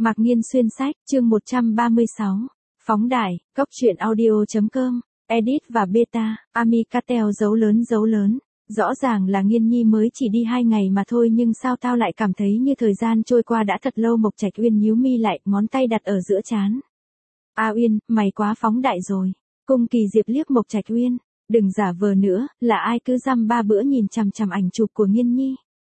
Mạc Nghiên xuyên sách, chương 136. Phóng đại, Cốc truyện audio.com, edit và beta, Amicatel dấu lớn. Rõ ràng là Nghiên Nhi mới chỉ đi 2 ngày mà thôi nhưng sao tao lại cảm thấy như thời gian trôi qua đã thật lâu. Mộc Trạch Uyên nhíu mi lại, ngón tay đặt ở giữa trán. A Uyên, mày quá phóng đại rồi. Cung Kỳ Diệp liếc Mộc Trạch Uyên, đừng giả vờ nữa, là ai cứ dăm ba bữa nhìn chằm chằm ảnh chụp của Nghiên Nhi.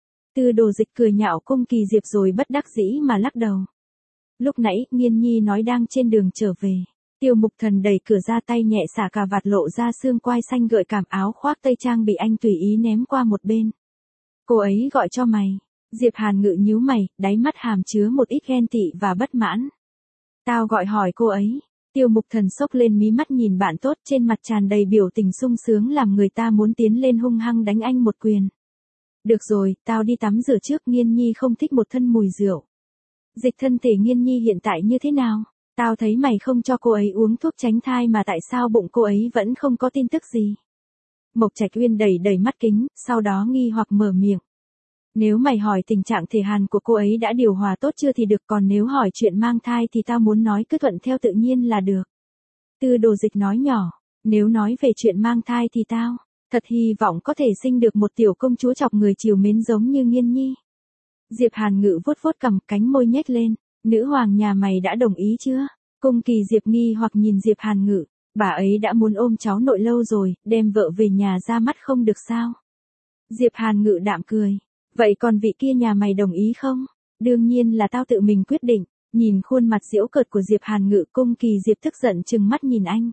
Tư Đồ Dịch cười nhạo Cung Kỳ Diệp rồi bất đắc dĩ mà lắc đầu. Lúc nãy, Nghiên Nhi nói đang trên đường trở về. Tiêu Mục Thần đẩy cửa ra, tay nhẹ xả cà vạt lộ ra xương quai xanh gợi cảm, áo khoác tây trang bị anh tùy ý ném qua một bên. Cô ấy gọi cho mày. Diệp Hàn Ngự nhíu mày, đáy mắt hàm chứa một ít ghen tị và bất mãn. Tao gọi hỏi cô ấy. Tiêu Mục Thần xốc lên mí mắt nhìn bạn tốt, trên mặt tràn đầy biểu tình sung sướng làm người ta muốn tiến lên hung hăng đánh anh một quyền. Được rồi, tao đi tắm rửa trước. Nghiên Nhi không thích một thân mùi rượu. Dịch, thân thể Nghiên Nhi hiện tại như thế nào? Tao thấy mày không cho cô ấy uống thuốc tránh thai mà tại sao bụng cô ấy vẫn không có tin tức gì? Mộc Trạch Uyên đẩy mắt kính, sau đó nghi hoặc mở miệng. Nếu mày hỏi tình trạng thể hàn của cô ấy đã điều hòa tốt chưa thì được, còn nếu hỏi chuyện mang thai thì tao muốn nói cứ thuận theo tự nhiên là được. Tư Đồ Dịch nói nhỏ, nếu nói về chuyện mang thai thì tao thật hy vọng có thể sinh được một tiểu công chúa chọc người trìu mến giống như Nghiên Nhi. Diệp Hàn Ngự vuốt cằm, cánh môi nhếch lên. Nữ hoàng nhà mày đã đồng ý chưa? Cung Kỳ Diệp nghi hoặc nhìn Diệp Hàn Ngự, bà ấy đã muốn ôm cháu nội lâu rồi, đem vợ về nhà ra mắt không được sao? Diệp Hàn Ngự đạm cười, vậy còn vị kia nhà mày đồng ý không? Đương nhiên là tao tự mình quyết định. Nhìn khuôn mặt giễu cợt của Diệp Hàn Ngự, Cung Kỳ Diệp tức giận trừng mắt nhìn anh.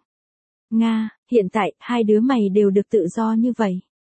Nga, hiện tại, hai đứa mày đều được tự do như vậy.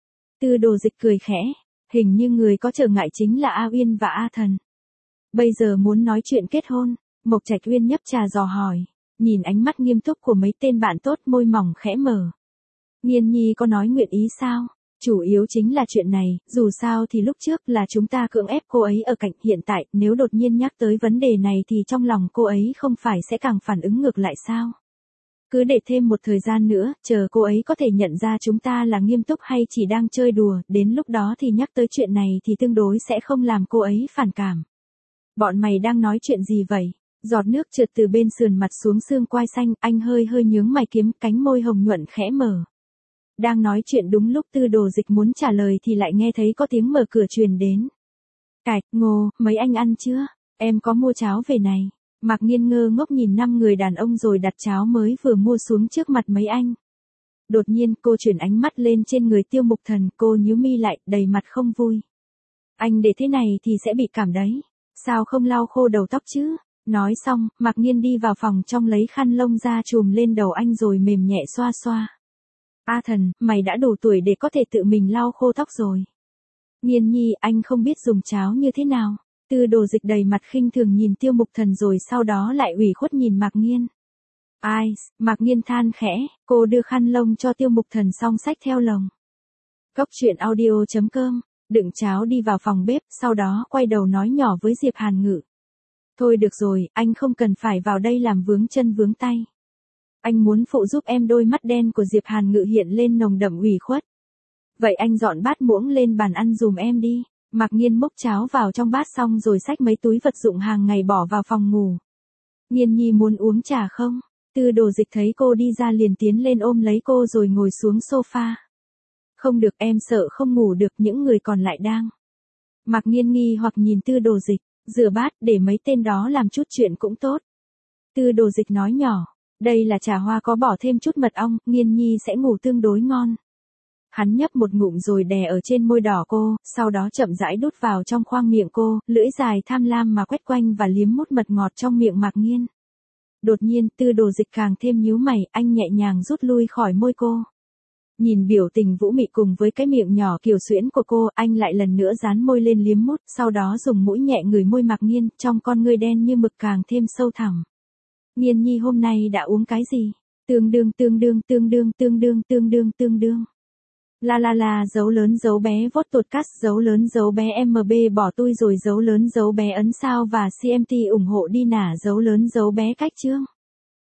Tư Đồ Dịch cười khẽ, hình như người có trở ngại chính là A Uyên và A Thần. Bây giờ muốn nói chuyện kết hôn. Mộc Trạch Uyên nhấp trà dò hỏi, nhìn ánh mắt nghiêm túc của mấy tên bạn tốt, môi mỏng khẽ mở. Nghiên Nhi có nói nguyện ý sao? Chủ yếu chính là chuyện này, dù sao thì lúc trước là chúng ta cưỡng ép cô ấy ở cạnh, hiện tại nếu đột nhiên nhắc tới vấn đề này thì trong lòng cô ấy không phải sẽ càng phản ứng ngược lại sao? Cứ để thêm một thời gian nữa, chờ cô ấy có thể nhận ra chúng ta là nghiêm túc hay chỉ đang chơi đùa, đến lúc đó thì nhắc tới chuyện này thì tương đối sẽ không làm cô ấy phản cảm. Bọn mày đang nói chuyện gì vậy? Giọt nước trượt từ bên sườn mặt xuống xương quai xanh, anh hơi nhướng mày kiếm, cánh môi hồng nhuận khẽ mở. Đang nói chuyện đúng lúc Tư Đồ Dịch muốn trả lời thì lại nghe thấy có tiếng mở cửa truyền đến. Cạch, Ngô, mấy anh ăn chưa? Em có mua cháo về này. Mạc Nghiên ngơ ngốc nhìn 5 người đàn ông rồi đặt cháo mới vừa mua xuống trước mặt mấy anh. Đột nhiên cô chuyển ánh mắt lên trên người Tiêu Mục Thần, cô nhíu mi lại, đầy mặt không vui. Anh để thế này thì sẽ bị cảm đấy. Sao không lau khô đầu tóc chứ? Nói xong, Mạc Nghiên đi vào phòng trong lấy khăn lông ra chùm lên đầu anh rồi mềm nhẹ xoa xoa. A Thần, mày đã đủ tuổi để có thể tự mình lau khô tóc rồi. Nghiên Nhi, anh không biết dùng cháo như thế nào. Tư Đồ Dịch đầy mặt khinh thường nhìn Tiêu Mục Thần rồi sau đó lại ủy khuất nhìn Mạc Nghiên. Ai, Mạc Nghiên than khẽ, cô đưa khăn lông cho Tiêu Mục Thần xong xách theo lồng. Cốc truyện audio.com, đựng cháo đi vào phòng bếp, sau đó quay đầu nói nhỏ với Diệp Hàn Ngự. Thôi được rồi, anh không cần phải vào đây làm vướng chân vướng tay. Anh muốn phụ giúp em. Đôi mắt đen của Diệp Hàn Ngự hiện lên nồng đậm ủy khuất. Vậy anh dọn bát muỗng lên bàn ăn dùm em đi. Mạc Nghiên múc cháo vào trong bát xong rồi xách mấy túi vật dụng hàng ngày bỏ vào phòng ngủ. Nghiên Nhi muốn uống trà không? Tư Đồ Dịch thấy cô đi ra liền tiến lên ôm lấy cô rồi ngồi xuống sofa. Không được, em sợ không ngủ được, những người còn lại đang. Mạc Nghiên nghi hoặc nhìn Tư Đồ Dịch, rửa bát để mấy tên đó làm chút chuyện cũng tốt. Tư Đồ Dịch nói nhỏ, đây là trà hoa có bỏ thêm chút mật ong, Nghiên Nhi sẽ ngủ tương đối ngon. Hắn nhấp một ngụm rồi đè ở trên môi đỏ cô, sau đó chậm rãi đút vào trong khoang miệng cô, lưỡi dài tham lam mà quét quanh và liếm mút mật ngọt trong miệng Mạc Nghiên. Đột nhiên, Tư Đồ Dịch càng thêm nhíu mày, anh nhẹ nhàng rút lui khỏi môi cô. Nhìn biểu tình vũ mị cùng với cái miệng nhỏ kiều xuyễn của cô, anh lại lần nữa dán môi lên liếm mút, sau đó dùng mũi nhẹ ngửi môi Mạc Nghiên, trong con ngươi đen như mực càng thêm sâu thẳm. Nghiên Nhi hôm nay đã uống cái gì? Tương đương. La, dấu lớn dấu bé vote podcast, dấu lớn dấu bé MB bỏ tui rồi, dấu lớn dấu bé ấn sao và CMT ủng hộ đi nả, dấu lớn dấu bé cách chương.